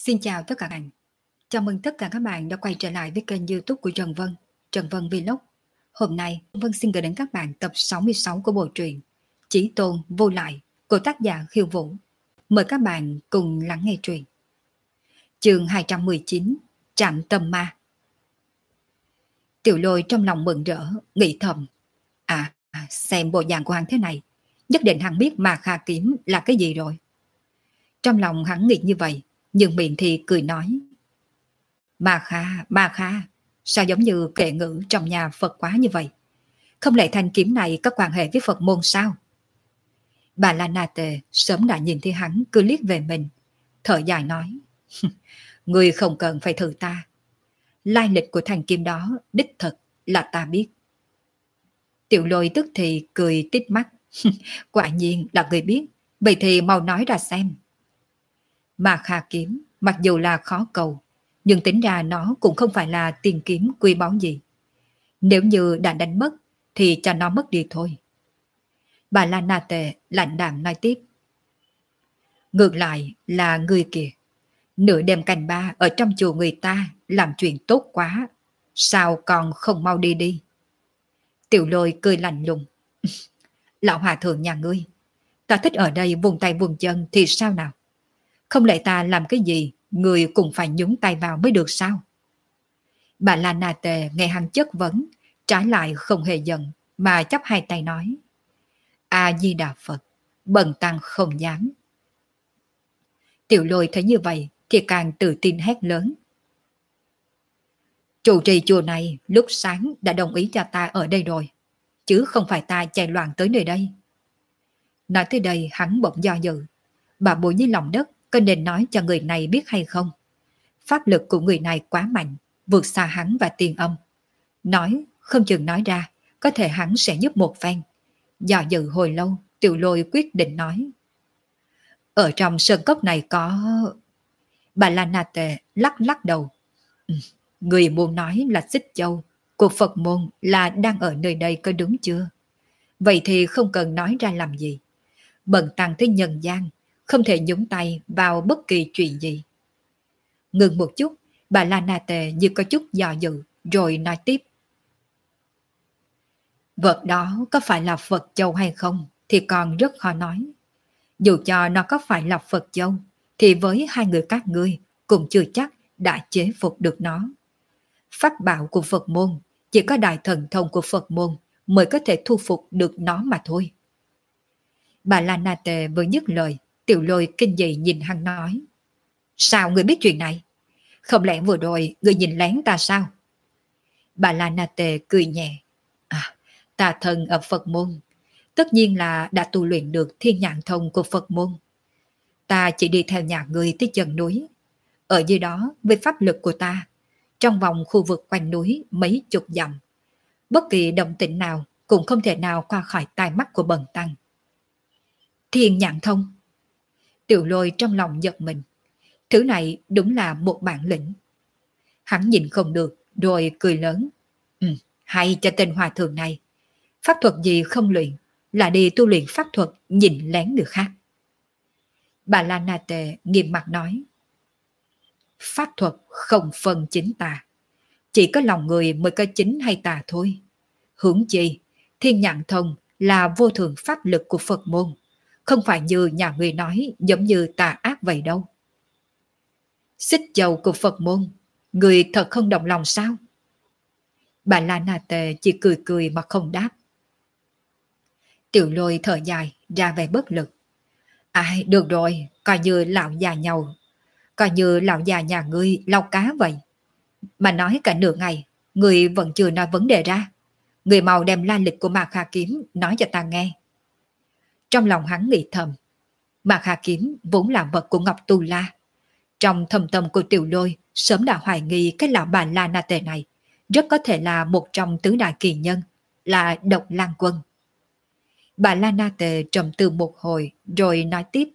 Xin chào tất cả các bạn. Chào mừng tất cả các bạn đã quay trở lại với kênh YouTube của Trần Vân, Trần Vân Vlog. Hôm nay, Vân xin gửi đến các bạn tập 66 của bộ truyện Chí Tôn Vô Lại của tác giả Khiêu Vũ. Mời các bạn cùng lắng nghe truyện. Chương 219, Trạm Tâm Ma. Tiểu Lôi trong lòng mừng rỡ, nghĩ thầm. Xem bộ dạng của hắn thế này, nhất định hắn biết Ma Kha Kiếm là cái gì rồi. Trong lòng hắn nghĩ như vậy, nhưng miệng thì cười nói. Ma Kha, sao giống như kệ ngữ trong nhà Phật quá như vậy? Không lẽ thanh kiếm này có quan hệ với Phật môn sao? Bà La Na Tề sớm đã nhìn thấy hắn cứ liếc về mình, thở dài nói. Người không cần phải thử ta. Lai lịch của thanh kiếm đó đích thực là ta biết. Tiểu Lôi tức thì cười tít mắt. Quả nhiên là người biết, vậy thì mau nói ra xem. Ma Kha kiếm mặc dù là khó cầu, nhưng tính ra nó cũng không phải là tiền kiếm quý báu gì. Nếu như đã đánh mất thì cho nó mất đi thôi. Bà La Na Tề lạnh đạm nói tiếp. Ngược lại là người kìa, nửa đêm canh ba ở trong chùa người ta làm chuyện tốt quá, sao còn không mau đi đi? Tiểu Lôi cười lạnh lùng. Lão hòa thượng nhà ngươi, ta thích ở đây vùng tay vùng chân thì sao nào? Không lẽ ta làm cái gì người cũng phải nhúng tay vào mới được sao? Bà La Na Tề nghe hắn chất vấn, trái lại không hề giận mà chắp hai tay nói. A Di Đà Phật, bần tăng không dám. Tiểu Lôi thấy như vậy thì càng tự tin hét lớn. Trụ trì chùa này lúc sáng đã đồng ý cho ta ở đây rồi, chứ không phải ta chạy loạn tới nơi đây. Nói tới đây hắn bỗng do dự. Bà bùi như lòng đất, có nên nói cho người này biết hay không? Pháp lực của người này quá mạnh, vượt xa hắn và tiên âm. Nói, không chừng nói ra, có thể hắn sẽ giúp một phen. Do dự hồi lâu, Tiểu Lôi quyết định nói. Ở trong sơn cốc này có... Bà La Na Tề lắc lắc đầu. Người muốn nói là Xích Châu của Phật môn là đang ở nơi đây có đúng chưa? Vậy thì không cần nói ra làm gì. Bần tăng tới nhân gian, không thể nhúng tay vào bất kỳ chuyện gì. Ngừng một chút, bà La Na Tề như có chút do dự, rồi nói tiếp. Vật đó có phải là Phật Châu hay không thì còn rất khó nói. Dù cho nó có phải là Phật Châu, thì với hai người các ngươi cũng chưa chắc đã chế phục được nó. Pháp bảo của Phật môn, chỉ có đại thần thông của Phật môn mới có thể thu phục được nó mà thôi. Bà La Na Tề vừa dứt lời, Tiểu Lôi kinh dị nhìn hắn nói. Sao ngươi biết chuyện này? Không lẽ vừa rồi ngươi nhìn lén ta sao? Bà La Na Tề cười nhẹ. Ta thân ở Phật môn, tất nhiên là đã tu luyện được thiên nhãn thông của Phật môn. Ta chỉ đi theo nhà ngươi tới chân núi. Ở dưới đó, với pháp lực của ta, trong vòng khu vực quanh núi mấy chục dặm, bất kỳ động tĩnh nào cũng không thể nào qua khỏi tai mắt của bần tăng. Thiên nhãn thông. Tiểu Lôi trong lòng giật mình. Thứ này đúng là một bản lĩnh. Hắn nhìn không được, rồi cười lớn. Hay cho tên hòa thượng này. Pháp thuật gì không luyện, là đi tu luyện pháp thuật nhìn lén người khác. Bà La Na Tề nghiêm mặt nói. Pháp thuật không phân chính tà. Chỉ có lòng người mới có chính hay tà thôi. Huống chi, thiên nhãn thông là vô thượng pháp lực của Phật môn. Không phải như nhà người nói giống như tà ác vậy đâu. Xích Châu của Phật môn, người thật không động lòng sao? Bà La Na Tề chỉ cười cười mà không đáp. Tiểu Lôi thở dài, ra vẻ bất lực. Được rồi, coi như lão già nhau. Coi như lão già nhà ngươi lau cá vậy. Mà nói cả nửa ngày, ngươi vẫn chưa nói vấn đề ra. Ngươi mau đem lai lịch của Ma Kha kiếm nói cho ta nghe. Trong lòng hắn nghĩ thầm. Ma Kha kiếm vốn là vật của Ngọc Tu La. Trong thâm tâm của Tiểu Lôi sớm đã hoài nghi cái lão bà La Na Tề này rất có thể là một trong tứ đại kỳ nhân, là Độc Lang Quân. Bà La Na Tề trầm tư một hồi rồi nói tiếp.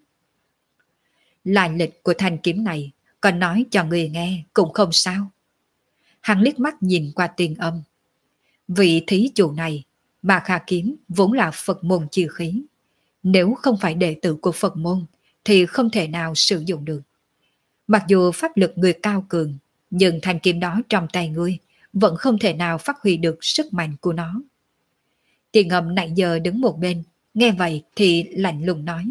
Lai lịch của thanh kiếm này còn nói cho người nghe cũng không sao. Hắn liếc mắt nhìn qua Tiên Âm. Vị thí chủ này, Ma Kha kiếm vốn là Phật môn chi khí. Nếu không phải đệ tử của Phật môn thì không thể nào sử dụng được. Mặc dù pháp lực người cao cường, nhưng thanh kiếm đó trong tay ngươi vẫn không thể nào phát huy được sức mạnh của nó. Tiền Ngầm nãy giờ đứng một bên, nghe vậy thì lạnh lùng nói.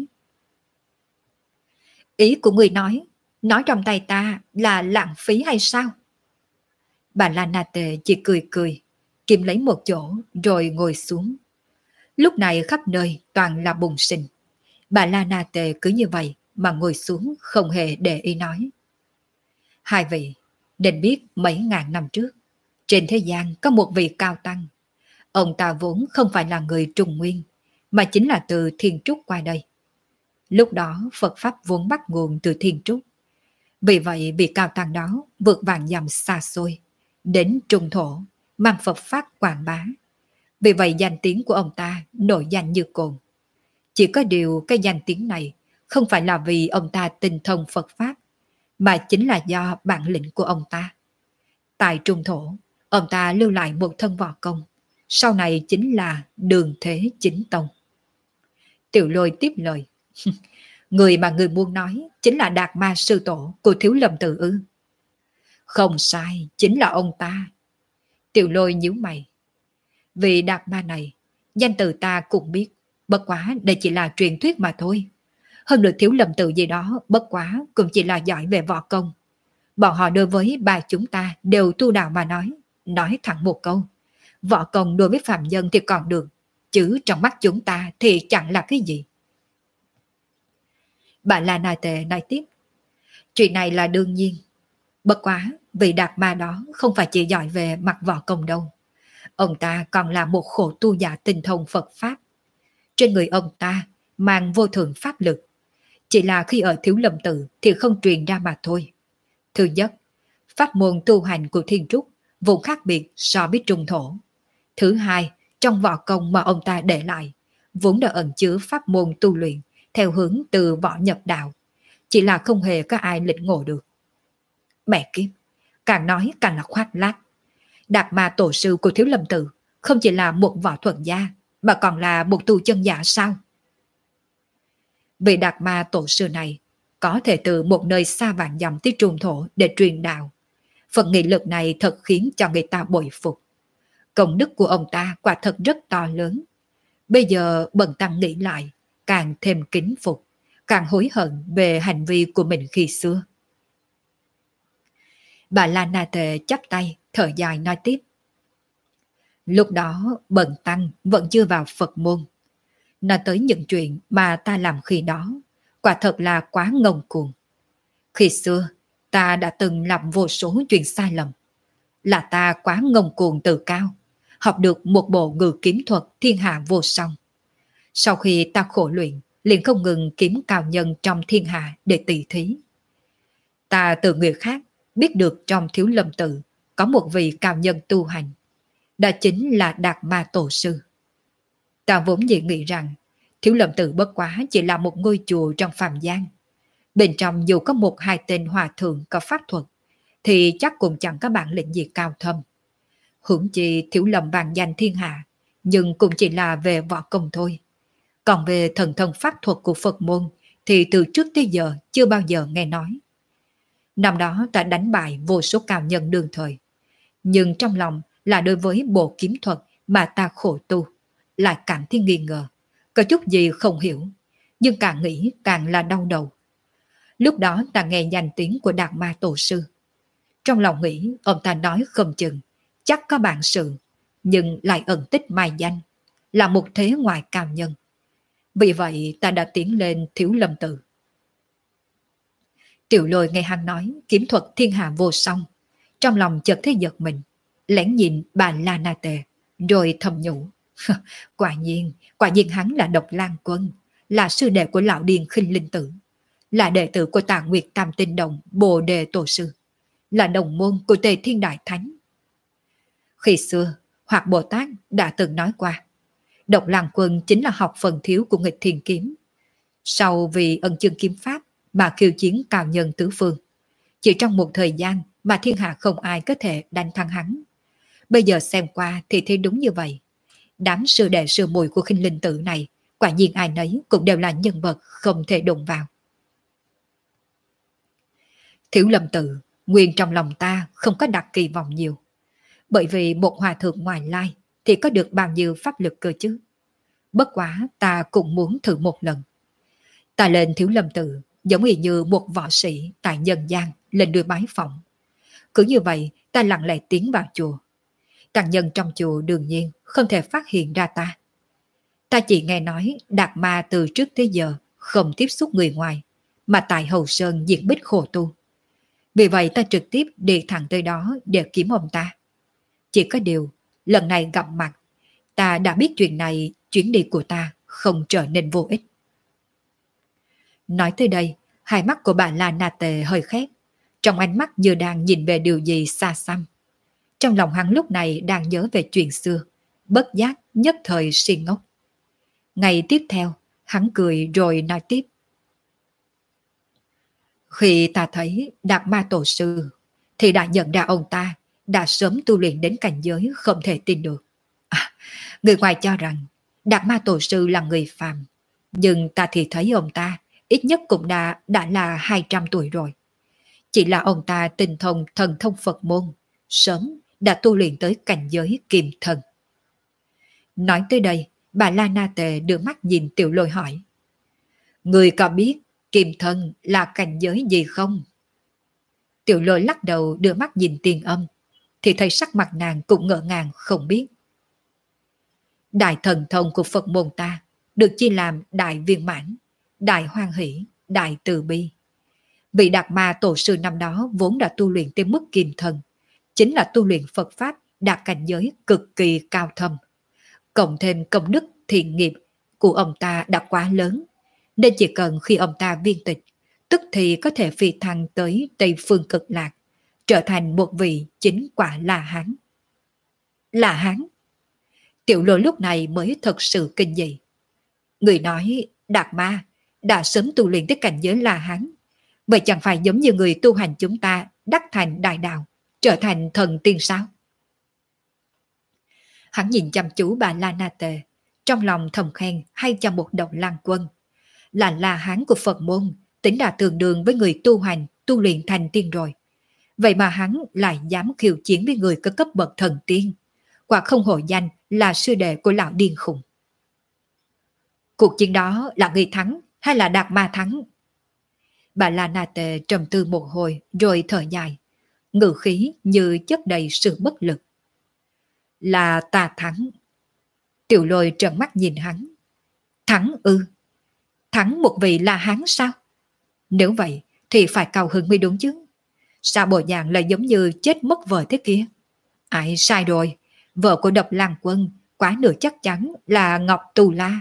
Ý của ngươi nói trong tay ta là lãng phí hay sao? Bà La Na Tề chỉ cười cười, kìm lấy một chỗ rồi ngồi xuống. Lúc này khắp nơi toàn là bùn sình. Bà La Na Tề cứ như vậy mà ngồi xuống không hề để ý nói. Hai vị nên biết mấy ngàn năm trước, trên thế gian có một vị cao tăng. Ông ta vốn không phải là người Trung Nguyên, mà chính là từ Thiên Trúc qua đây. Lúc đó Phật Pháp vốn bắt nguồn từ Thiên Trúc. Vì vậy vị cao tăng đó vượt vạn dặm xa xôi, đến Trung Thổ, mang Phật Pháp quảng bá. Vì vậy danh tiếng của ông ta nổi danh như cồn. Chỉ có điều cái danh tiếng này không phải là vì ông ta tinh thông Phật Pháp, mà chính là do bản lĩnh của ông ta. Tại Trung Thổ, ông ta lưu lại một thân võ công, sau này chính là Đường Thế Chính Tông. Tiểu Lôi tiếp lời. Người mà người muốn nói chính là Đạt Ma Sư Tổ của Thiếu Lâm Tự ư? Không sai, chính là ông ta. Tiểu Lôi nhíu mày. Vì Đạt Ma này, danh từ ta cũng biết, bất quá đây chỉ là truyền thuyết mà thôi. Hơn được Thiếu Lâm Tự gì đó, bất quá cũng chỉ là giỏi về võ công. Bọn họ đối với ba chúng ta đều tu đạo mà nói thẳng một câu. Võ công đối với phạm nhân thì còn được, chứ trong mắt chúng ta thì chẳng là cái gì. Bà La Na Tề nói tiếp. Chuyện này là đương nhiên. Bất quá, vị Đạt Ma đó không phải chỉ giỏi về mặt võ công đâu. Ông ta còn là một khổ tu giả tinh thông Phật Pháp. Trên người ông ta mang vô thượng pháp lực. Chỉ là khi ở Thiếu Lâm Tự thì không truyền ra mà thôi. Thứ nhất, pháp môn tu hành của Thiên Trúc vốn khác biệt so với Trung Thổ. Thứ hai, trong võ công mà ông ta để lại, vốn đã ẩn chứa pháp môn tu luyện theo hướng từ võ nhập đạo. Chỉ là không hề có ai lĩnh ngộ được. Mẹ kiếp, càng nói càng là khoác lác. Đạt Ma tổ sư của Thiếu Lâm Tự không chỉ là một võ thuật gia, mà còn là một tu chân giả sao? Vị Đạt Ma tổ sư này có thể từ một nơi xa vạn dặm tới Trung Thổ để truyền đạo. Phần nghị lực này thật khiến cho người ta bội phục. Công đức của ông ta quả thật rất to lớn. Bây giờ bần tăng nghĩ lại, càng thêm kính phục, càng hối hận về hành vi của mình khi xưa. Bà La Na Tề chắp tay, thở dài nói tiếp. Lúc đó bần tăng vẫn chưa vào Phật môn. Nói tới những chuyện mà ta làm khi đó, quả thật là quá ngông cuồng. Khi xưa, ta đã từng làm vô số chuyện sai lầm. Là ta quá ngông cuồng tự cao, học được một bộ ngự kiếm thuật thiên hạ vô song. Sau khi ta khổ luyện, liền không ngừng kiếm cao nhân trong thiên hạ để tỉ thí. Ta từ người khác biết được trong Thiếu Lâm Tự có một vị cao nhân tu hành. Đó chính là Đạt Ma Tổ Sư. Ta vốn dĩ nghĩ rằng Thiếu Lâm Tự bất quá chỉ là một ngôi chùa trong phàm gian. Bên trong dù có một hai tên hòa thượng có pháp thuật, thì chắc cũng chẳng có bản lĩnh gì cao thâm. Huống chi Thiếu Lâm vang danh thiên hạ, nhưng cũng chỉ là về võ công thôi. Còn về thần thông pháp thuật của Phật môn thì từ trước tới giờ chưa bao giờ nghe nói. Năm đó ta đánh bại vô số cao nhân đương thời. Nhưng trong lòng là đối với bộ kiếm thuật mà ta khổ tu, lại cảm thấy nghi ngờ. Có chút gì không hiểu, nhưng càng nghĩ càng là đau đầu. Lúc đó ta nghe danh tiếng của Đạt Ma Tổ Sư. Trong lòng nghĩ ông ta nói không chừng, chắc có bản sự, nhưng lại ẩn tích mai danh, là một thế ngoại cao nhân. Vì vậy ta đã tiến lên Thiếu Lâm Tự. Tiểu Lôi nghe hắn nói kiếm thuật thiên hạ vô song, trong lòng chợt thấy giật mình, lén nhìn bà La Na Tề, rồi thầm nhủ. Quả nhiên hắn là Độc Lang Quân, là sư đệ của lão điền Khinh Linh Tử, là đệ tử của Tà Nguyệt Tam Tinh Đồng Bồ Đề Tổ Sư, là đồng môn của Tề Thiên Đại Thánh. Khi xưa, Hoạt Bồ Tát đã từng nói qua, Độc Lang Quân chính là học phần thiếu của nghịch thiên kiếm. Sau vì ân chương kiếm pháp mà khiêu chiến cao nhân tứ phương, chỉ trong một thời gian mà thiên hạ không ai có thể đánh thắng hắn. Bây giờ xem qua thì thấy đúng như vậy. Đám sư đệ sư muội của Khinh Linh Tử này, quả nhiên ai nấy cũng đều là nhân vật không thể đụng vào. Thiểu Lâm Tự, nguyên trong lòng ta không có đặt kỳ vọng nhiều. Bởi vì một hòa thượng ngoài lai thì có được bao nhiêu pháp lực cơ chứ. Bất quá ta cũng muốn thử một lần. Ta lên Thiếu Lâm Tự giống như một võ sĩ tại nhân gian lên đuôi bái phỏng. Cứ như vậy ta lặng lẽ tiến vào chùa. Tăng nhân trong chùa đương nhiên không thể phát hiện ra ta. Ta chỉ nghe nói Đạt Ma từ trước tới giờ không tiếp xúc người ngoài, mà tại Hầu Sơn diện bích khổ tu. Vì vậy ta trực tiếp đi thẳng tới đó để kiếm ông ta. Chỉ có điều, lần này gặp mặt, ta đã biết chuyện này, chuyến đi của ta không trở nên vô ích. Nói tới đây, hai mắt của bà La Na Tề hơi khép, trong ánh mắt như đang nhìn về điều gì xa xăm. Trong lòng hắn lúc này đang nhớ về chuyện xưa, bất giác nhất thời si ngốc. Ngày tiếp theo, hắn cười rồi nói tiếp. Khi ta thấy Đạt Ma Tổ Sư, thì đã nhận ra ông ta đã sớm tu luyện đến cảnh giới không thể tin được. Người ngoài cho rằng Đạt Ma Tổ Sư là người phàm, nhưng ta thì thấy ông ta ít nhất cũng đã là 200 tuổi rồi. Chỉ là ông ta tinh thông thần thông Phật môn, sớm đã tu luyện tới cảnh giới Kim Thân. Nói tới đây, bà La Na Tề đưa mắt nhìn Tiểu Lôi hỏi. Người có biết Kim Thân là cảnh giới gì không? Tiểu Lôi lắc đầu đưa mắt nhìn Tiền Âm, thì thấy sắc mặt nàng cũng ngỡ ngàng không biết. Đại thần thông của Phật môn ta được chia làm đại viên mãn, đại hoan hỷ, đại từ bi. Vị Đạt Ma Tổ Sư năm đó vốn đã tu luyện tới mức Kim Thân, chính là tu luyện Phật Pháp đạt cảnh giới cực kỳ cao thâm. Cộng thêm công đức thiện nghiệp của ông ta đã quá lớn, nên chỉ cần khi ông ta viên tịch, tức thì có thể phi thăng tới Tây Phương Cực Lạc, trở thành một vị chính quả La Hán. La Hán? Tiểu Lôi lúc này mới thật sự kinh dị. Người nói Đạt Ma đã sớm tu luyện tới cảnh giới La Hán, vậy chẳng phải giống như người tu hành chúng ta đắc thành đại đạo, trở thành thần tiên sao? Hắn nhìn chăm chú bà La Na Tề, trong lòng thầm khen hay cho một độc lang quân. Là La Hán của Phật môn, tính đã tương đương với người tu hành, tu luyện thành tiên rồi. Vậy mà hắn lại dám khiêu chiến với người có cấp bậc thần tiên. Quả không hổ danh là sư đệ của lão điên khùng. Cuộc chiến đó là người thắng hay là Đạt Ma thắng? Bà La Na Tề trầm tư một hồi rồi thở dài, ngữ khí như chất đầy sự bất lực. Là ta thắng. Tiểu Lôi trợn mắt nhìn hắn. Thắng ư? Thắng một vị La Hán sao? Nếu vậy thì phải cao hứng mới đúng chứ. Sao bộ dạng lại giống như chết mất vợ thế kia? Ai sai rồi, vợ của Độc Lang Quân quá nửa chắc chắn là Ngọc Tù La.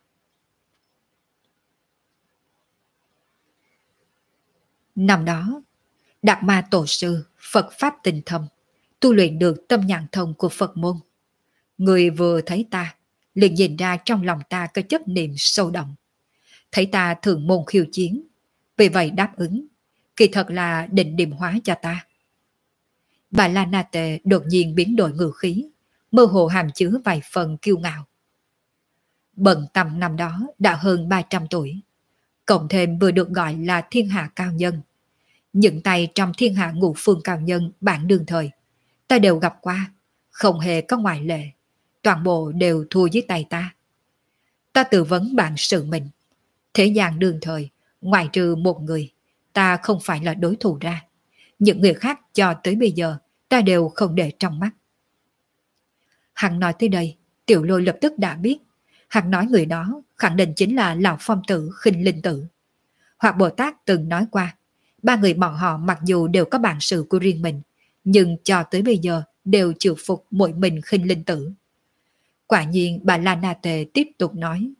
Năm đó, Đạt Ma Tổ Sư Phật Pháp Tinh Thâm tu luyện được tâm nhãn thông của Phật môn. Người vừa thấy ta, liền nhìn ra trong lòng ta có chấp niệm sâu đậm. Thấy ta thường môn khiêu chiến, vì vậy đáp ứng, kỳ thật là định điểm hóa cho ta. Bà La Na Tề đột nhiên biến đổi ngữ khí, mơ hồ hàm chứa vài phần kiêu ngạo. Bần tầm năm đó đã hơn 300 tuổi, cộng thêm vừa được gọi là thiên hạ cao nhân. Những tay trong thiên hạ ngũ phương cao nhân bản đương thời, ta đều gặp qua, không hề có ngoại lệ, toàn bộ đều thua dưới tay ta. Ta tự vấn bản sự mình, thế gian đương thời, ngoại trừ một người, ta không phải là đối thủ ra. Những người khác cho tới bây giờ, ta đều không để trong mắt. Hắn nói tới đây, Tiểu Lôi lập tức đã biết. Hắn nói người đó khẳng định chính là Lão Phong Tử Khinh Linh Tử. Hoặc Bồ Tát từng nói qua, ba người bọn họ mặc dù đều có bản sự của riêng mình, nhưng cho tới bây giờ đều chịu phục mỗi mình Khinh Linh Tử. Quả nhiên bà La Na Tề tiếp tục nói.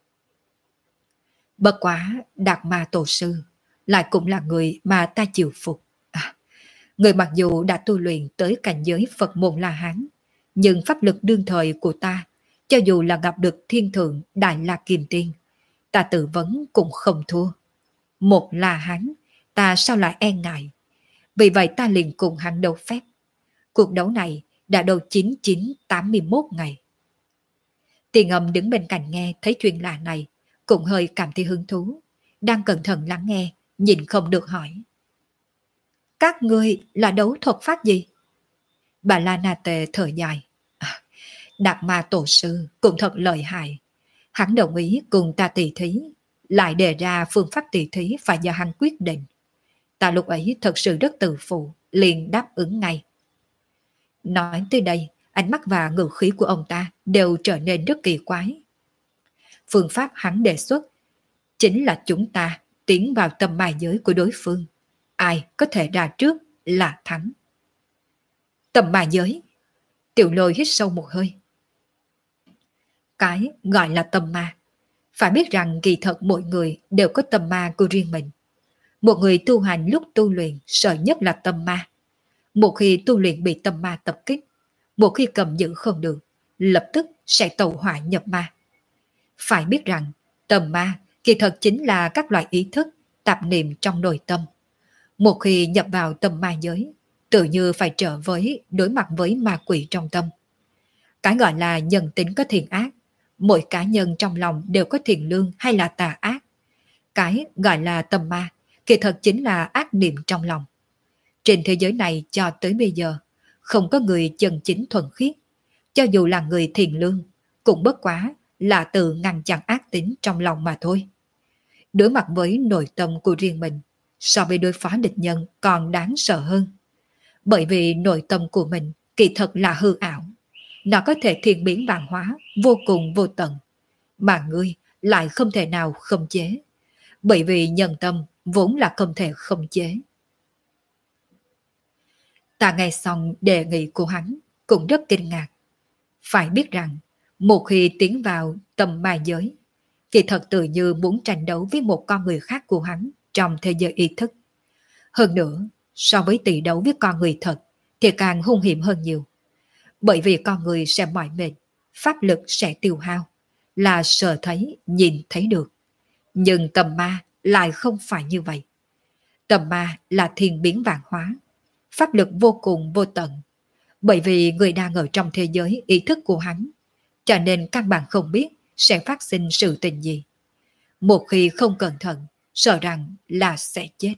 Bất quá Đạt Ma Tổ Sư lại cũng là người mà ta chịu phục. Người mặc dù đã tu luyện tới cảnh giới Phật môn La Hán, nhưng pháp lực đương thời của ta, cho dù là gặp được thiên thượng Đại La Kim Tiên, ta tự vấn cũng không thua. Một La Hán, ta sao lại e ngại? Vì vậy ta liền cùng hắn đấu phép. Cuộc đấu này đã đấu 9981 ngày. Tiền Âm đứng bên cạnh nghe thấy chuyện lạ này, cũng hơi cảm thấy hứng thú, đang cẩn thận lắng nghe, nhìn không được hỏi. Các ngươi là đấu thuật pháp gì? Bà La Na Tề thở dài. Đạt Ma tổ sư cũng thật lợi hại. Hắn đồng ý cùng ta tỉ thí, lại đề ra phương pháp tỉ thí phải do hắn quyết định. Ta lúc ấy thật sự rất tự phụ, liền đáp ứng ngay. Nói tới đây, ánh mắt và ngữ khí của ông ta đều trở nên rất kỳ quái. Phương pháp hắn đề xuất chính là chúng ta tiến vào tầm mai giới của đối phương. Ai có thể ra trước là thắng. Tầm mai giới. Tiểu Lôi hít sâu một hơi. Cái gọi là tâm ma. Phải biết rằng kỳ thật mỗi người đều có tâm ma của riêng mình. Một người tu hành lúc tu luyện sợ nhất là tâm ma. Một khi tu luyện bị tâm ma tập kích, một khi cầm giữ không được, lập tức sẽ tẩu hỏa nhập ma. Phải biết rằng tâm ma kỳ thật chính là các loại ý thức, tạp niệm trong nội tâm. Một khi nhập vào tâm ma giới, tự như phải trở với đối mặt với ma quỷ trong tâm. Cái gọi là nhân tính có thiện ác, mỗi cá nhân trong lòng đều có thiện lương hay là tà ác. Cái gọi là tâm ma kỳ thật chính là ác niệm trong lòng. Trên thế giới này cho tới bây giờ, không có người chân chính thuần khiết. Cho dù là người thiện lương, cũng bất quá là tự ngăn chặn ác tính trong lòng mà thôi. Đối mặt với nội tâm của riêng mình, so với đối phó địch nhân còn đáng sợ hơn. Bởi vì nội tâm của mình kỳ thật là hư ảo. Nó có thể thiên biến vạn hóa, vô cùng vô tận. Mà ngươi lại không thể nào khống chế. Bởi vì nhân tâm vốn là không thể khống chế. Ta nghe xong đề nghị của hắn cũng rất kinh ngạc. Phải biết rằng, một khi tiến vào tầm ma giới, kỳ thật tự như muốn tranh đấu với một con người khác của hắn trong thế giới ý thức. Hơn nữa, so với tỷ đấu với con người thật, thì càng hung hiểm hơn nhiều. Bởi vì con người sẽ mỏi mệt, pháp lực sẽ tiêu hao, là sợ thấy, nhìn thấy được. Nhưng tầm ma lại không phải như vậy. Tầm ma là thiên biến vạn hóa, pháp lực vô cùng vô tận. Bởi vì người đang ở trong thế giới ý thức của hắn, cho nên căn bản không biết sẽ phát sinh sự tình gì. Một khi không cẩn thận, sợ rằng là sẽ chết.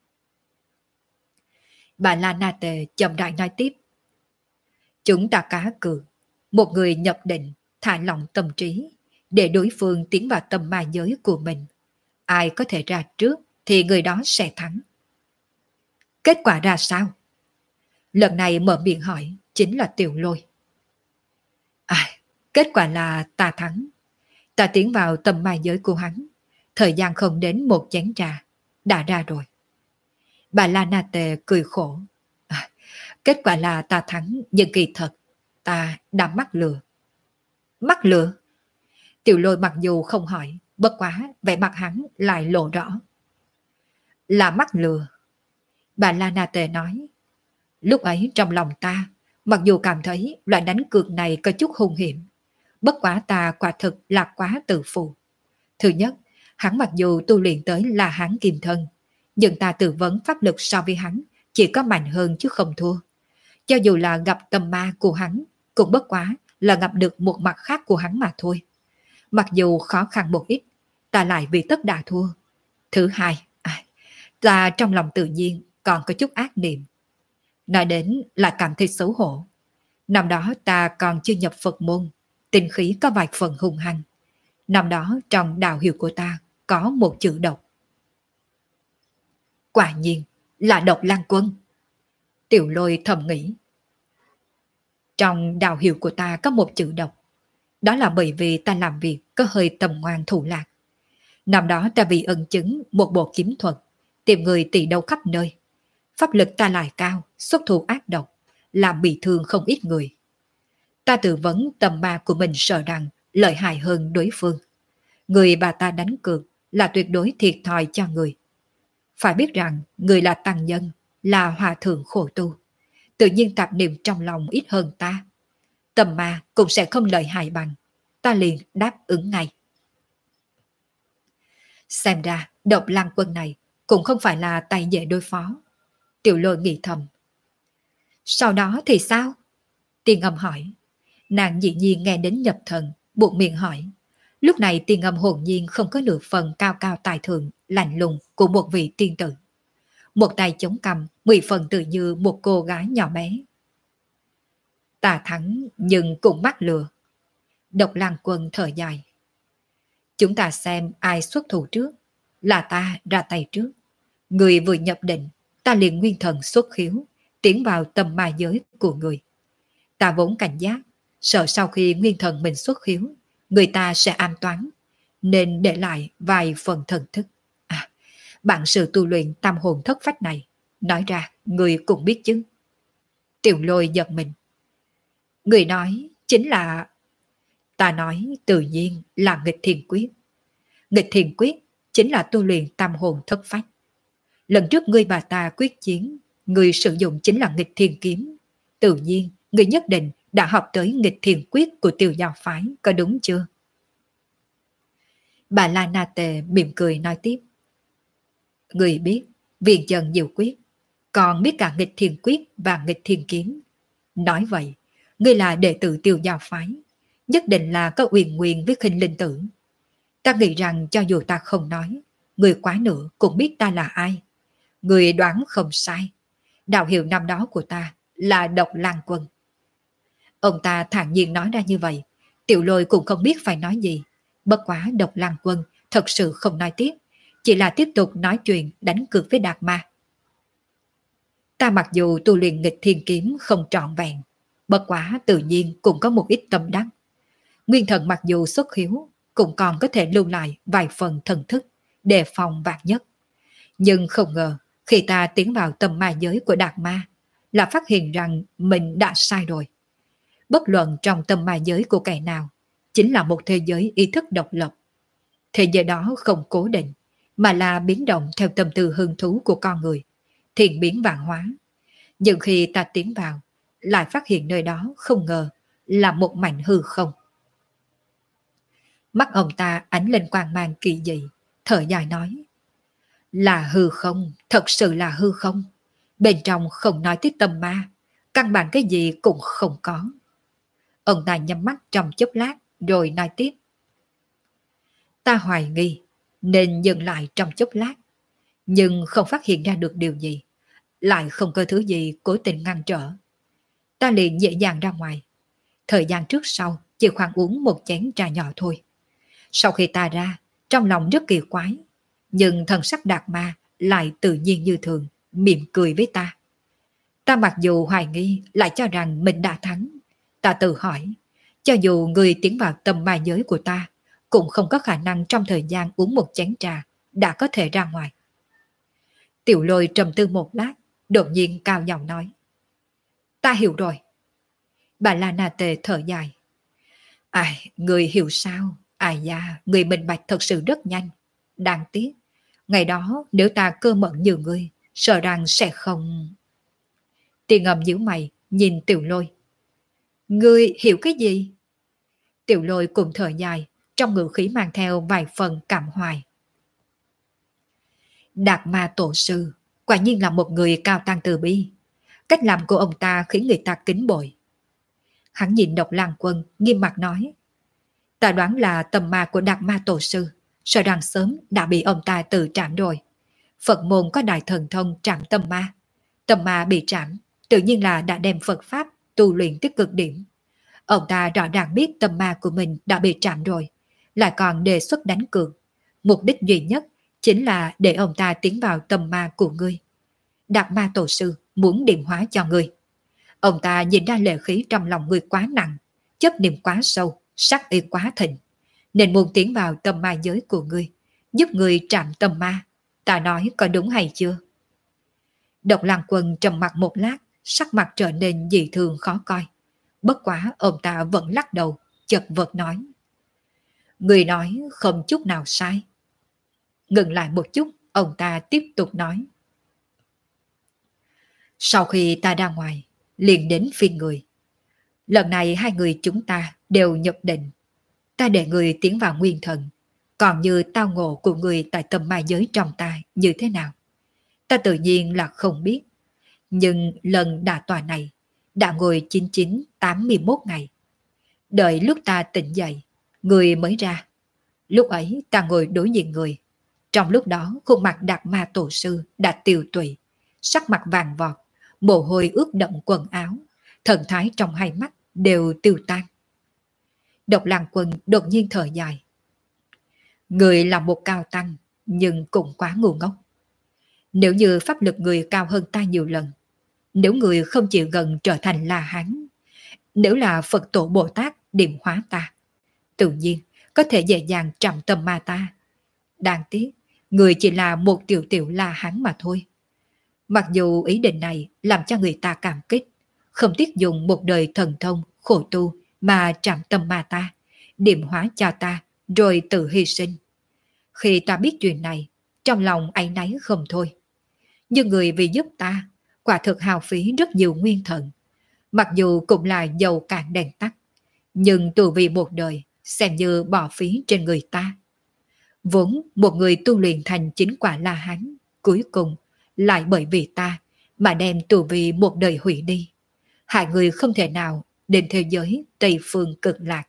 Bà La Na Tề chậm rãi nói tiếp. Chúng ta cá cược, một người nhập định, thả lỏng tâm trí, để đối phương tiến vào tâm ma giới của mình. Ai có thể ra trước thì người đó sẽ thắng. Kết quả ra sao? Lần này mở miệng hỏi chính là Tiểu Lôi. Kết quả là ta thắng. Ta tiến vào tâm ma giới của hắn. Thời gian không đến một chén trà, đã ra rồi. Bà La Na Tề cười khổ. Kết quả là ta thắng, nhưng kỳ thật, ta đã mắc lừa. Mắc lừa? Tiểu Lôi mặc dù không hỏi, bất quá vẻ mặt hắn lại lộ rõ. Là mắc lừa. Bà La Na Tề nói. Lúc ấy trong lòng ta, mặc dù cảm thấy loại đánh cược này có chút hung hiểm, bất quá ta quả thực là quá tự phụ. Thứ nhất, hắn mặc dù tu luyện tới là hắn kim thân, nhưng ta tự vấn pháp lực so với hắn chỉ có mạnh hơn chứ không thua. Cho dù là gặp tâm ma của hắn, cũng bất quá là gặp được một mặt khác của hắn mà thôi. Mặc dù khó khăn một ít, ta lại vì tất đã thua. Thứ hai, ta trong lòng tự nhiên còn có chút ác niệm. Nói đến là cảm thấy xấu hổ. Năm đó ta còn chưa nhập Phật môn, tinh khí có vài phần hung hăng. Năm đó trong đạo hiệu của ta có một chữ độc. Quả nhiên là độc Lan Quân. Tiểu Lôi thầm nghĩ. Trong đạo hiệu của ta có một chữ độc. Đó là bởi vì ta làm việc có hơi tầm ngoan thủ lạc. Năm đó ta vì ân chứng một bộ kiếm thuật, tìm người tỷ đấu khắp nơi. Pháp lực ta lại cao, xuất thủ ác độc, làm bị thương không ít người. Ta tự vấn tầm ma của mình sợ rằng lợi hại hơn đối phương. Người bà ta đánh cược là tuyệt đối thiệt thòi cho người. Phải biết rằng người là tăng nhân, là hòa thượng khổ tu. Tự nhiên tạp niệm trong lòng ít hơn ta. Tầm ma cũng sẽ không lợi hại bằng. Ta liền đáp ứng ngay. Xem ra độc Lan Quân này cũng không phải là tay dễ đối phó. Tiểu Lôi nghĩ thầm. Sau đó thì sao? Tiên Ngâm hỏi. Nàng dĩ nhiên nghe đến nhập thần, buộc miệng hỏi. Lúc này Tiên Ngâm hồn nhiên không có nửa phần cao cao tài thượng, lạnh lùng của một vị tiên tử. một tay chống cằm, 10 phần tự như một cô gái nhỏ bé. Ta thắng nhưng cũng mắc lừa. Độc Lang Quân thở dài. Chúng ta xem ai xuất thủ trước. Là ta ra tay trước. Người vừa nhập định, ta liền nguyên thần xuất khiếu, tiến vào tâm ma giới của người. Ta vốn cảnh giác, sợ sau khi nguyên thần mình xuất khiếu, người ta sẽ an toán, nên để lại vài phần thần thức. À, bản sự tu luyện tam hồn thất phách này, nói ra người cũng biết chứ. Tiểu Lôi giật mình. Người nói chính là... Ta nói tự nhiên là nghịch thiền quyết. Nghịch thiền quyết chính là tu luyện tam hồn thất phách. Lần trước ngươi bà ta quyết chiến, ngươi sử dụng chính là nghịch thiền kiếm. Tự nhiên, ngươi nhất định đã học tới nghịch thiền quyết của Tiêu Giao phái, có đúng chưa? Bà La Na Tề mỉm cười nói tiếp. Ngươi biết, viên chân diệu quyết, còn biết cả nghịch thiền quyết và nghịch thiền kiếm. Nói vậy, ngươi là đệ tử Tiêu Giao phái, nhất định là có uyên nguyên với Khinh Linh Tử. Ta nghĩ rằng cho dù ta không nói, người quá nữa cũng biết ta là ai. Người đoán không sai. Đạo hiệu năm đó của ta là Độc Lang Quân. Ông ta thản nhiên nói ra như vậy. Tiểu Lôi cũng không biết phải nói gì. Bất quá Độc Lang Quân thật sự không nói tiếp, chỉ là tiếp tục nói chuyện đánh cược với Đạt Ma. Ta mặc dù tu luyện nghịch thiên kiếm không trọn vẹn, bất quá tự nhiên cũng có một ít tâm đắc. Nguyên thần mặc dù xuất hiếu, cũng còn có thể lưu lại vài phần thần thức, đề phòng vạn nhất. Nhưng không ngờ, khi ta tiến vào tâm ma giới của Đạt Ma, là phát hiện rằng mình đã sai rồi. Bất luận trong tâm ma giới của kẻ nào, chính là một thế giới ý thức độc lập. Thế giới đó không cố định, mà là biến động theo tâm tư hứng thú của con người, thiện biến vạn hóa. Nhưng khi ta tiến vào, lại phát hiện nơi đó không ngờ là một mảnh hư không. Mắt ông ta ánh lên quang mang kỳ dị, thở dài nói. Là hư không, thật sự là hư không. Bên trong không nói tới tâm ma, căn bản cái gì cũng không có. Ông ta nhắm mắt trong chốc lát, rồi nói tiếp. Ta hoài nghi, nên dừng lại trong chốc lát, nhưng không phát hiện ra được điều gì, lại không có thứ gì cố tình ngăn trở. Ta liền dễ dàng ra ngoài. Thời gian trước sau, chỉ khoảng uống một chén trà nhỏ thôi. Sau khi ta ra, trong lòng rất kỳ quái, nhưng thần sắc Đạt Ma lại tự nhiên như thường, mỉm cười với ta. Ta mặc dù hoài nghi, lại cho rằng mình đã thắng. Ta tự hỏi, cho dù người tiến vào tâm ma giới của ta, cũng không có khả năng trong thời gian uống một chén trà đã có thể ra ngoài. Tiểu Lôi trầm tư một lát, đột nhiên cao giọng nói. Ta hiểu rồi. Bà La Na Tề thở dài. Ai, người hiểu sao? Ai da, người minh bạch thật sự rất nhanh. Đáng tiếc, ngày đó nếu ta cơ mẫn như ngươi, sợ rằng sẽ không... Tiền Ngầm nhíu mày, nhìn Tiểu Lôi. Ngươi hiểu cái gì? Tiểu Lôi cùng thở dài, trong ngữ khí mang theo vài phần cảm hoài. Đạt Ma tổ sư, quả nhiên là một người cao tăng từ bi. Cách làm của ông ta khiến người ta kính bội. Hắn nhìn Độc Lang Quân, nghiêm mặt nói. Ta đoán là tâm ma của Đạt Ma tổ sư, sợ rằng sớm đã bị ông ta tự trảm rồi. Phật môn có đại thần thông trảm tâm ma. Tâm ma bị trảm, tự nhiên là đã đem Phật Pháp tu luyện tới cực điểm. Ông ta rõ ràng biết tâm ma của mình đã bị trảm rồi, lại còn đề xuất đánh cược. Mục đích duy nhất chính là để ông ta tiến vào tâm ma của ngươi. Đạt Ma tổ sư muốn điểm hóa cho ngươi. Ông ta nhìn ra lệ khí trong lòng ngươi quá nặng, chấp niệm quá sâu, sắc ý quá thịnh, nên muốn tiến vào tâm ma giới của ngươi, giúp ngươi trảm tâm ma. Ta nói có đúng hay chưa? Độc Lang Quân trầm mặt một lát, sắc mặt trở nên dị thường khó coi. Bất quá ông ta vẫn lắc đầu, chật vật nói. Người nói không chút nào sai. Ngừng lại một chút, ông ta tiếp tục nói. Sau khi ta ra ngoài, liền đến phiên người. Lần này hai người chúng ta đều nhập định. Ta để người tiến vào nguyên thần. Còn như tao ngộ của người tại tâm ma giới trong ta như thế nào? Ta tự nhiên là không biết. Nhưng lần đả tọa này đã ngồi 99-81 ngày. Đợi lúc ta tỉnh dậy, người mới ra. Lúc ấy ta ngồi đối diện người. Trong lúc đó khuôn mặt Đạt Ma tổ sư đã tiều tụy, sắc mặt vàng vọt, mồ hôi ướt đẫm quần áo, thần thái trong hai mắt đều tiêu tan. Độc Lang Quân đột nhiên thở dài. Người là một cao tăng, nhưng cũng quá ngu ngốc. Nếu như pháp lực người cao hơn ta nhiều lần, nếu người không chịu gần trở thành La Hán, nếu là Phật tổ Bồ Tát điểm hóa ta, tự nhiên có thể dễ dàng trầm tâm ma ta. Đáng tiếc, người chỉ là một tiểu tiểu La Hán mà thôi. Mặc dù ý định này làm cho người ta cảm kích, không tiếc dùng một đời thần thông khổ tu mà trảm tâm ma ta, điểm hóa cho ta, rồi tự hy sinh. Khi ta biết chuyện này, trong lòng áy náy không thôi. Nhưng người vì giúp ta, quả thực hao phí rất nhiều nguyên thần. Mặc dù cũng là dầu cạn đèn tắt, nhưng từ vì một đời, xem như bỏ phí trên người ta. Vốn một người tu luyện thành chính quả La Hán, cuối cùng lại bởi vì ta mà đem tu vi một đời hủy đi. Hại người không thể nào đến thế giới Tây Phương Cực Lạc.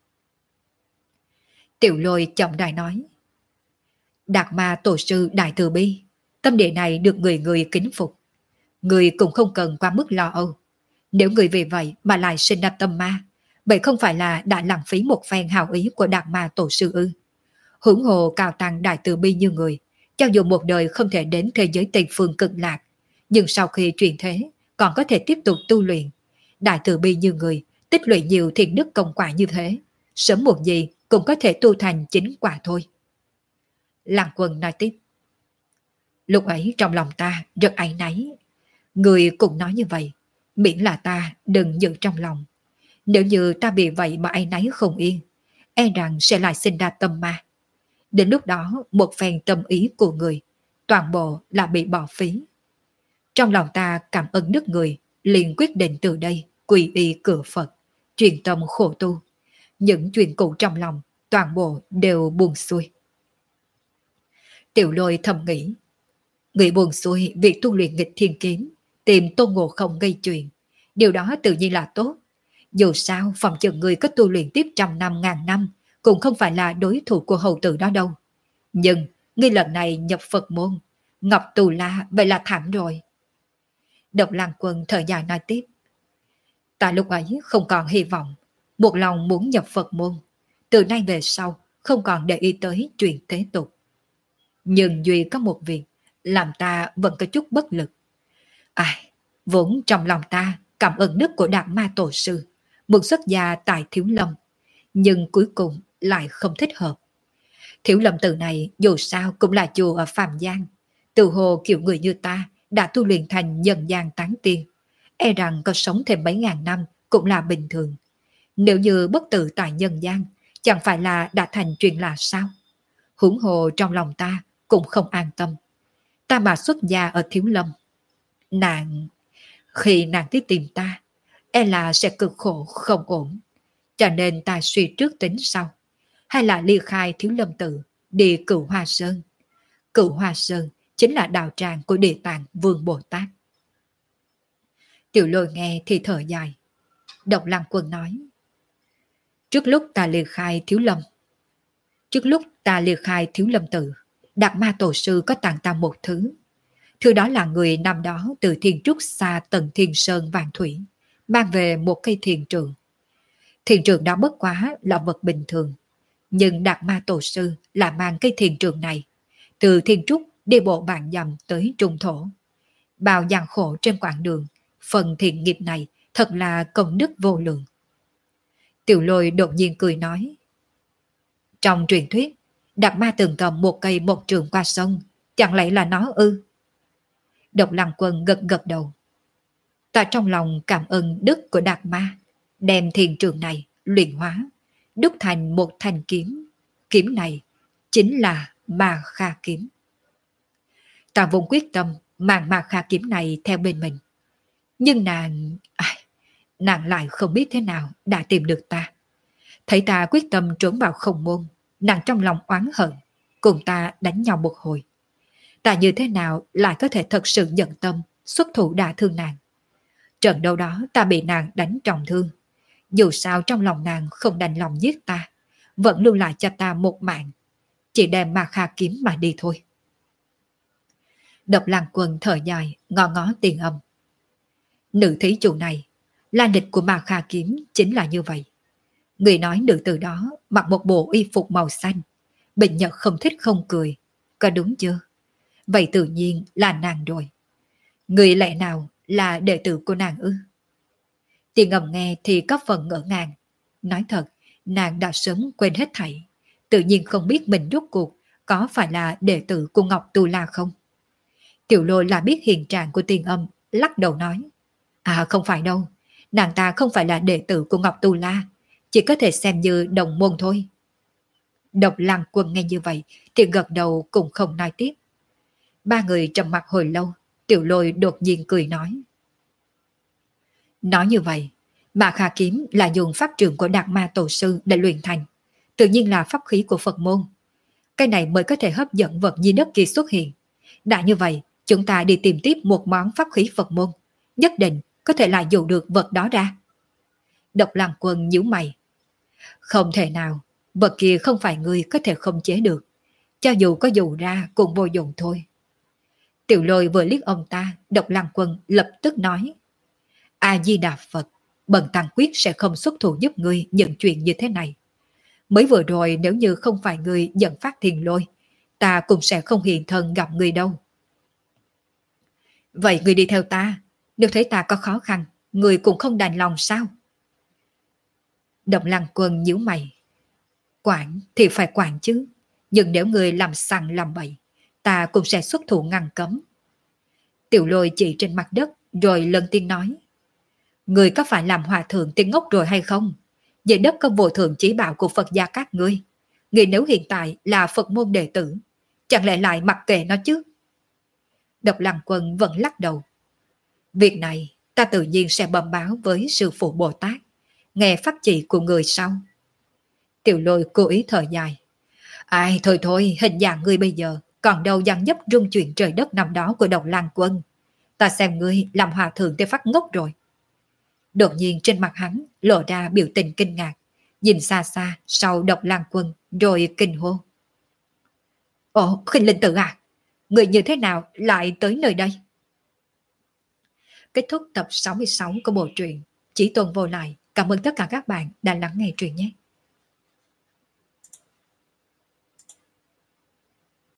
Tiểu Lôi trọng đại nói. Đạt Ma tổ sư đại từ bi, tâm địa này được người người kính phục. Người cũng không cần quá mức lo âu. Nếu người vì vậy mà lại sinh ra tâm ma, vậy không phải là đã lãng phí một phen hào ý của Đạt Ma tổ sư ư? Hưởng hồ cao tăng đại từ bi như người, cho dù một đời không thể đến thế giới Tây Phương Cực Lạc, nhưng sau khi chuyển thế còn có thể tiếp tục tu luyện. Đại từ bi như người, tích lũy nhiều thiện đức công quả như thế, sớm một gì cũng có thể tu thành chính quả thôi. Lăng Quân nói tiếp. Lúc ấy trong lòng ta rất áy náy. Người cũng nói như vậy, miễn là ta đừng giữ trong lòng. Nếu như ta bị vậy mà áy náy không yên, e rằng sẽ lại sinh ra tâm ma. Đến lúc đó một phen tâm ý của người, toàn bộ là bị bỏ phí. Trong lòng ta cảm ơn đức người, liền quyết định từ đây quy y cửa Phật, truyền tâm khổ tu. Những chuyện cũ trong lòng toàn bộ đều buông xuôi. Tiểu Lôi thầm nghĩ, người buông xuôi việc tu luyện nghịch thiên kiếm, tìm Tôn Ngộ Không gây chuyện, điều đó tự nhiên là tốt. Dù sao phòng chừng người có tu luyện tiếp trăm năm ngàn năm cũng không phải là đối thủ của hầu tử đó đâu. Nhưng ngươi lần này nhập Phật môn, Ngọc Tù La vậy là thảm rồi. Độc Lang Quân thở dài nói tiếp. Ta lúc ấy không còn hy vọng, một lòng muốn nhập Phật môn, từ nay về sau không còn để ý tới chuyện thế tục. Nhưng duy có một việc làm ta vẫn có chút bất lực. Ai, vốn trong lòng ta cảm ơn đức của Đạt Ma tổ sư, muốn xuất gia tại Thiếu Lâm, nhưng cuối cùng lại không thích hợp. Thiếu Lâm Tự này dù sao cũng là chùa ở Phàm Giang, từ hồ kiểu người như ta đã tu luyện thành nhân gian tán tiên, e rằng có sống thêm mấy ngàn năm cũng là bình thường. Nếu như bất tử tại nhân gian, chẳng phải là đã thành chuyện lạ sao? Huống hồ trong lòng ta cũng không an tâm. Ta mà xuất gia ở Thiếu Lâm, khi nàng tới tìm ta, e là sẽ cực khổ không ổn. Cho nên ta suy trước tính sau, hay là ly khai Thiếu Lâm Tự, đi Cửu Hoa Sơn. Cửu Hoa Sơn chính là đạo tràng của Địa Tạng Vương Bồ Tát. Tiểu Lôi nghe thì thở dài. Độc Lang Quân nói. Trước lúc ta ly khai Thiếu Lâm Tự, Đạt Ma tổ sư có tặng ta một thứ. Thứ đó là người năm đó từ Thiên Trúc xa tận Thiên Sơn Vạn Thủy, mang về một cây thiền trượng. Thiền trượng đó bất quá là vật bình thường, nhưng Đạt Ma tổ sư là mang cây thiền trượng này từ Thiên Trúc đi bộ vạn dặm tới Trung Thổ. Bao gian khổ trên quãng đường, phần thiện nghiệp này thật là công đức vô lượng. Tiểu Lôi đột nhiên cười nói. Trong truyền thuyết, Đạt Ma từng cầm một cây một trường qua sông, chẳng lẽ là nó ư? Độc Lang Quân gật gật đầu. Ta trong lòng cảm ơn đức của Đạt Ma, đem thiền trường này luyện hóa, đúc thành một thanh kiếm. Kiếm này chính là Ma Kha kiếm. Ta vốn quyết tâm mang Ma Kha kiếm này theo bên mình. Nhưng nàng lại không biết thế nào đã tìm được ta. Thấy ta quyết tâm trốn vào không môn, nàng trong lòng oán hận, cùng ta đánh nhau một hồi. Ta như thế nào lại có thể thật sự nhận tâm xuất thủ đả thương nàng. Trận đấu đó ta bị nàng đánh trọng thương. Dù sao trong lòng nàng không đành lòng giết ta, vẫn lưu lại cho ta một mạng, chỉ đem Ma Kha kiếm mà đi thôi. Độc Lang Quân thở dài, ngó ngó Tiền Âm. Nữ thí chủ này, la lịch của Ma Kha Kiếm chính là như vậy. Người nói nữ từ đó mặc một bộ y phục màu xanh, bệnh nhật không thích không cười, có đúng chưa? Vậy tự nhiên là nàng rồi. Người lẽ nào là đệ tử của nàng ư? Tiền Âm nghe thì có phần ngỡ ngàng. Nói thật, nàng đã sớm quên hết thảy, tự nhiên không biết mình rốt cuộc có phải là đệ tử của Ngọc Tu La không. Tiểu Lôi là biết hiện trạng của Tiền Âm, lắc đầu nói. À không phải đâu, nàng ta không phải là đệ tử của Ngọc Tu La, chỉ có thể xem như đồng môn thôi. Độc Lang Quân nghe như vậy thì gật đầu cũng không nói tiếp. Ba người trầm mặc hồi lâu, Tiểu Lôi đột nhiên cười nói. Nói như vậy, Ma Kha Kiếm là dùng pháp trường của Đạt Ma Tổ Sư để luyện thành, tự nhiên là pháp khí của Phật môn. Cái này mới có thể hấp dẫn vật di đất kia xuất hiện. Đã như vậy, chúng ta đi tìm tiếp một món pháp khí Phật môn, nhất định có thể lại dụ được vật đó ra. Độc Lang Quân nhíu mày. Không thể nào, vật kia không phải người có thể khống chế được. Cho dù có dụ ra cũng vô dụng thôi. Tiểu Lôi vừa liếc ông ta, Độc Lang Quân lập tức nói. A-di-đà Phật, bần tăng quyết sẽ không xuất thủ giúp ngươi nhận chuyện như thế này. Mới vừa rồi nếu như không phải ngươi dẫn phát Thiên Lôi, ta cũng sẽ không hiện thân gặp ngươi đâu. Vậy ngươi đi theo ta, nếu thấy ta có khó khăn, ngươi cũng không đành lòng sao? Độc Lang Quân nhíu mày. Quản thì phải quản chứ, nhưng nếu ngươi làm sằng làm bậy, ta cũng sẽ xuất thủ ngăn cấm. Tiểu Lôi chỉ trên mặt đất rồi lần tiên nói. Ngươi có phải làm hòa thượng tiên ngốc rồi hay không? Dưới đất có vô thượng chỉ bảo của Phật gia các ngươi. Ngươi nếu hiện tại là Phật môn đệ tử, chẳng lẽ lại mặc kệ nó chứ? Độc Lang Quân vẫn lắc đầu. Việc này ta tự nhiên sẽ bẩm báo với sư phụ Bồ Tát, nghe pháp chỉ của người sau. Tiểu Lôi cố ý thở dài. Ai thôi thôi, hình dạng ngươi bây giờ còn đâu dằn nhấp rung chuyển trời đất năm đó của Độc Lang Quân. Ta xem ngươi làm hòa thượng tới phát ngốc rồi. Đột nhiên trên mặt hắn lộ ra biểu tình kinh ngạc, nhìn xa xa sau Độc Lang Quân rồi kinh hô. Ồ, Khinh Linh Tử à, người như thế nào lại tới nơi đây? Kết thúc tập 66 của bộ truyện Chí Tôn Vô Lại. Cảm ơn tất cả các bạn đã lắng nghe truyện nhé.